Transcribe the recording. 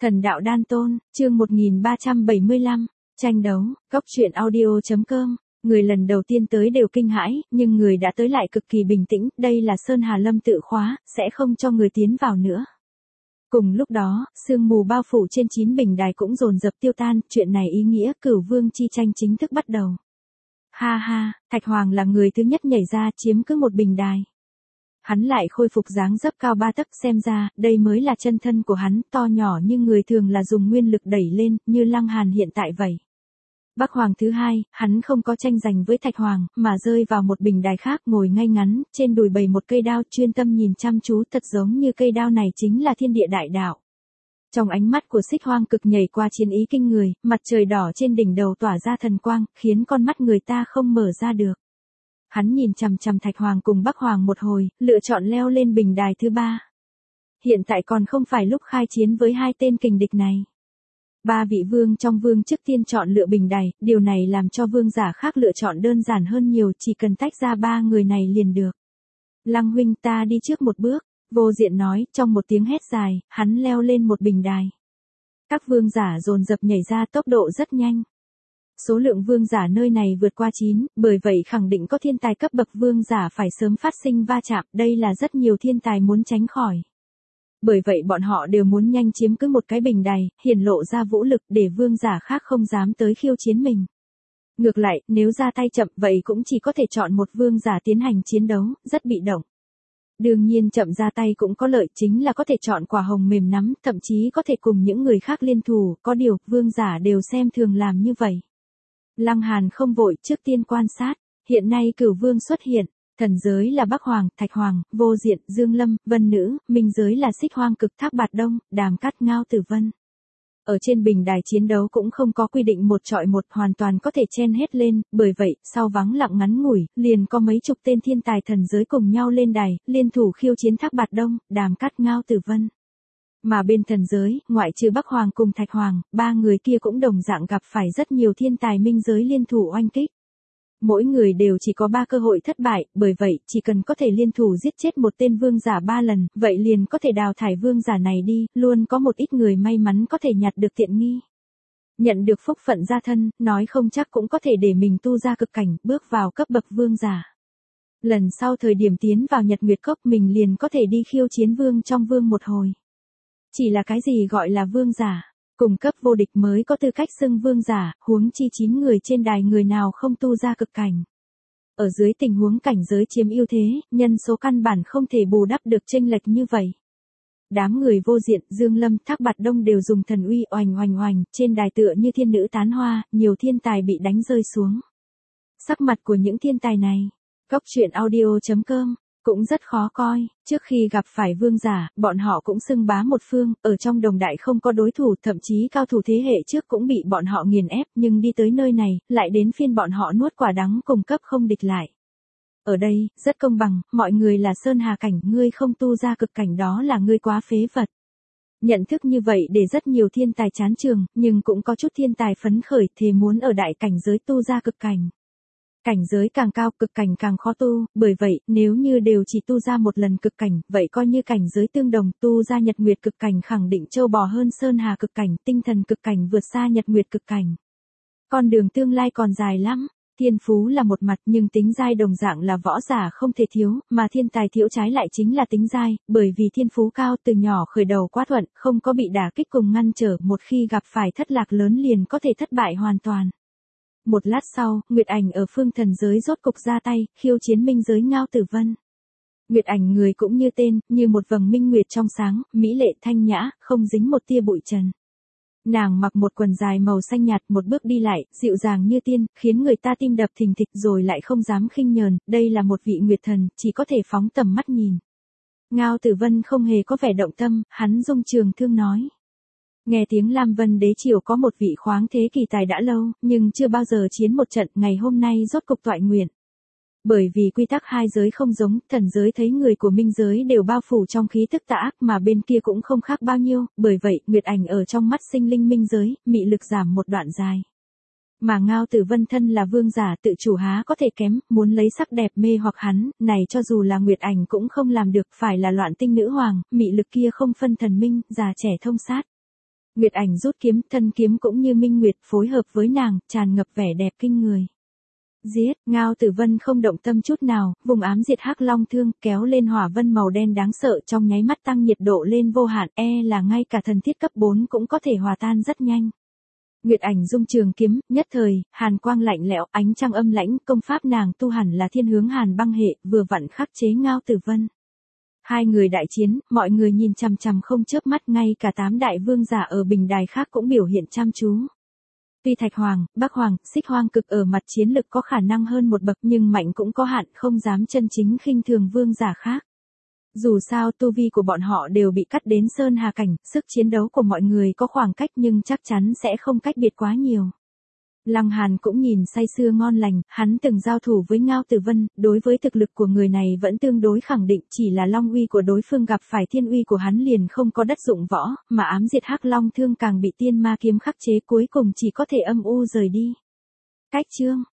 Thần đạo đan tôn, chương 1375, tranh đấu, góc truyện audio.com. Người lần đầu tiên tới đều kinh hãi, nhưng người đã tới lại cực kỳ bình tĩnh, đây là Sơn Hà Lâm tự khóa, sẽ không cho người tiến vào nữa. Cùng lúc đó, sương mù bao phủ trên 9 bình đài cũng dồn dập tiêu tan, chuyện này ý nghĩa Cửu Vương chi tranh chính thức bắt đầu. Ha ha, Thạch Hoàng là người thứ nhất nhảy ra chiếm cứ một bình đài. Hắn lại khôi phục dáng dấp cao 3 tấc, xem ra, đây mới là chân thân của hắn, to nhỏ như người thường là dùng nguyên lực đẩy lên, như Lăng Hàn hiện tại vậy. Bắc Hoàng thứ hai, hắn không có tranh giành với Thạch Hoàng, mà rơi vào một bình đài khác ngồi ngay ngắn, trên đùi bày một cây đao chuyên tâm nhìn chăm chú, thật giống như cây đao này chính là thiên địa đại đạo. Trong ánh mắt của Xích Hoang Cực nhảy qua chiến ý kinh người, mặt trời đỏ trên đỉnh đầu tỏa ra thần quang, khiến con mắt người ta không mở ra được. Hắn nhìn chằm chằm Thạch Hoàng cùng Bắc Hoàng một hồi, lựa chọn leo lên bình đài thứ 3. Hiện tại còn không phải lúc khai chiến với hai tên kình địch này. 3 vị vương trong vương trước tiên chọn lựa bình đài, điều này làm cho vương giả khác lựa chọn đơn giản hơn nhiều, chỉ cần tách ra 3 người này liền được. Lăng huynh, ta đi trước một bước, Vô Diện nói, trong một tiếng hét dài, hắn leo lên một bình đài. Các vương giả dồn dập nhảy ra, tốc độ rất nhanh. Số lượng vương giả nơi này vượt qua 9, bởi vậy khẳng định có thiên tài cấp bậc vương giả phải sớm phát sinh va chạm, đây là rất nhiều thiên tài muốn tránh khỏi. Bởi vậy bọn họ đều muốn nhanh chiếm cứ một cái bình đài, hiển lộ ra vũ lực để vương giả khác không dám tới khiêu chiến mình. Ngược lại, nếu ra tay chậm vậy cũng chỉ có thể chọn một vương giả tiến hành chiến đấu, rất bị động. Đương nhiên chậm ra tay cũng có lợi, chính là có thể chọn quả hồng mềm nắm, thậm chí có thể cùng những người khác liên thủ, có điều, vương giả đều xem thường làm như vậy. Lăng Hàn không vội, trước tiên quan sát, hiện nay Cửu Vương xuất hiện, thần giới là Bắc Hoàng, Thạch Hoàng, Vô Diện, Dương Lâm, Vân Nữ, minh giới là Xích Hoang Cực, Thác Bạt Đông, Đàm Cát, Ngao Tử Vân. Ở trên bình đài chiến đấu cũng không có quy định một chọi một, hoàn toàn có thể chen hết lên, bởi vậy, sau vắng lặng ngắn ngủi, liền có mấy chục tên thiên tài thần giới cùng nhau lên đài, liên thủ khiêu chiến Thác Bạt Đông, Đàm Cát, Ngao Tử Vân. Mà bên thần giới, ngoại trừ Bắc Hoàng cùng Thạch Hoàng, 3 người kia cũng đồng dạng gặp phải rất nhiều thiên tài minh giới liên thủ oanh kích. Mỗi người đều chỉ có 3 cơ hội thất bại, bởi vậy, chỉ cần có thể liên thủ giết chết một tên vương giả 3 lần, vậy liền có thể đào thải vương giả này đi, luôn có một ít người may mắn có thể nhặt được tiện nghi. Nhận được phúc phận gia thân, nói không chắc cũng có thể để mình tu ra cực cảnh, bước vào cấp bậc vương giả. Lần sau thời điểm tiến vào Nhật Nguyệt Cốc mình liền có thể đi khiêu chiến vương trong vương một hồi. Chỉ là cái gì gọi là vương giả? Cùng cấp vô địch mới có tư cách xưng vương giả, huống chi 9 người trên đài người nào không tu ra cực cảnh. Ở dưới tình huống cảnh giới chiếm ưu thế, nhân số căn bản không thể bù đắp được chênh lệch như vậy. Đám người Vô Diện, Dương Lâm, Thác Bạt Đông đều dùng thần uy oành oành oành, trên đài tựa như thiên nữ tán hoa, nhiều thiên tài bị đánh rơi xuống. Sắc mặt của những thiên tài này, góc truyện audio.com, cũng rất khó coi, trước khi gặp phải vương giả, bọn họ cũng xưng bá một phương, ở trong đồng đại không có đối thủ, thậm chí cao thủ thế hệ trước cũng bị bọn họ nghiền ép, nhưng đi tới nơi này, lại đến phiên bọn họ nuốt quả đắng cùng cấp không địch lại. Ở đây, rất công bằng, mọi người là Sơn Hà cảnh, ngươi không tu ra cực cảnh đó là ngươi quá phế vật. Nhận thức như vậy để rất nhiều thiên tài chán trường, nhưng cũng có chút thiên tài phấn khởi, thề muốn ở đại cảnh giới tu ra cực cảnh. Cảnh giới càng cao, cực cảnh càng khó tu, bởi vậy, nếu như đều chỉ tu ra một lần cực cảnh, vậy coi như cảnh giới tương đồng, tu ra Nhật Nguyệt cực cảnh khẳng định châu bò hơn Sơn Hà cực cảnh, tinh thần cực cảnh vượt xa Nhật Nguyệt cực cảnh. Con đường tương lai còn dài lắm, thiên phú là một mặt nhưng tính giai đồng dạng là võ giả không thể thiếu, mà thiên tài thiếu trái lại chính là tính giai, bởi vì thiên phú cao từ nhỏ khởi đầu quá thuận, không có bị đả kích cùng ngăn trở, một khi gặp phải thất lạc lớn liền có thể thất bại hoàn toàn. Một lát sau, Nguyệt Ảnh ở phương thần giới rốt cục ra tay, khiêu chiến minh giới Ngao Tử Vân. Nguyệt Ảnh người cũng như tên, như một vầng minh nguyệt trong sáng, mỹ lệ thanh nhã, không dính một tia bụi trần. Nàng mặc một quần dài màu xanh nhạt, một bước đi lại, dịu dàng như tiên, khiến người ta tim đập thình thịch rồi lại không dám khinh nhờn, đây là một vị nguyệt thần, chỉ có thể phóng tầm mắt nhìn. Ngao Tử Vân không hề có vẻ động tâm, hắn dung trường thương nói. Nghe tiếng Lam Vân Đế Triều có một vị khoáng thế kỳ tài đã lâu, nhưng chưa bao giờ chiến một trận, ngày hôm nay rốt cục toại nguyện. Bởi vì quy tắc hai giới không giống, thần giới thấy người của minh giới đều bao phủ trong khí tức tà ác mà bên kia cũng không khác bao nhiêu, bởi vậy, Nguyệt Ảnh ở trong mắt sinh linh minh giới, mị lực giảm một đoạn dài. Mà Ngao Tử Vân thân là vương giả tự chủ há có thể kém, muốn lấy sắc đẹp mê hoặc hắn, này cho dù là Nguyệt Ảnh cũng không làm được, phải là loạn tinh nữ hoàng, mị lực kia không phân thần minh, già trẻ thông sát. Nguyệt Ảnh rút kiếm, thân kiếm cũng như minh nguyệt phối hợp với nàng, tràn ngập vẻ đẹp kinh người. Giết, Ngao Tử Vân không động tâm chút nào, vùng ám diệt hắc long thương, kéo lên hỏa vân màu đen đáng sợ trong nháy mắt tăng nhiệt độ lên vô hạn, là ngay cả thần thiết cấp 4 cũng có thể hòa tan rất nhanh. Nguyệt Ảnh dung trường kiếm, nhất thời, hàn quang lạnh lẽo, ánh trăng âm lãnh, công pháp nàng tu hẳn là thiên hướng hàn băng hệ, vừa vặn khắc chế Ngao Tử Vân. Hai người đại chiến, mọi người nhìn chằm chằm không chớp mắt, ngay cả 8 đại vương giả ở bình đài khác cũng biểu hiện chăm chú. Tuy Thạch Hoàng, Bắc Hoàng, Xích Hoang cực ở mặt chiến lực có khả năng hơn một bậc nhưng mạnh cũng có hạn, không dám chân chính khinh thường vương giả khác. Dù sao tu vi của bọn họ đều bị cắt đến sơn hà cảnh, sức chiến đấu của mọi người có khoảng cách nhưng chắc chắn sẽ không cách biệt quá nhiều. Lăng Hàn cũng nhìn say sưa ngon lành, hắn từng giao thủ với Ngao Tử Vân, đối với thực lực của người này vẫn tương đối khẳng định, chỉ là long uy của đối phương gặp phải thiên uy của hắn liền không có đất dụng võ, mà ám diệt hắc long thương càng bị tiên ma kiếm khắc chế, cuối cùng chỉ có thể âm u rời đi. Cách chương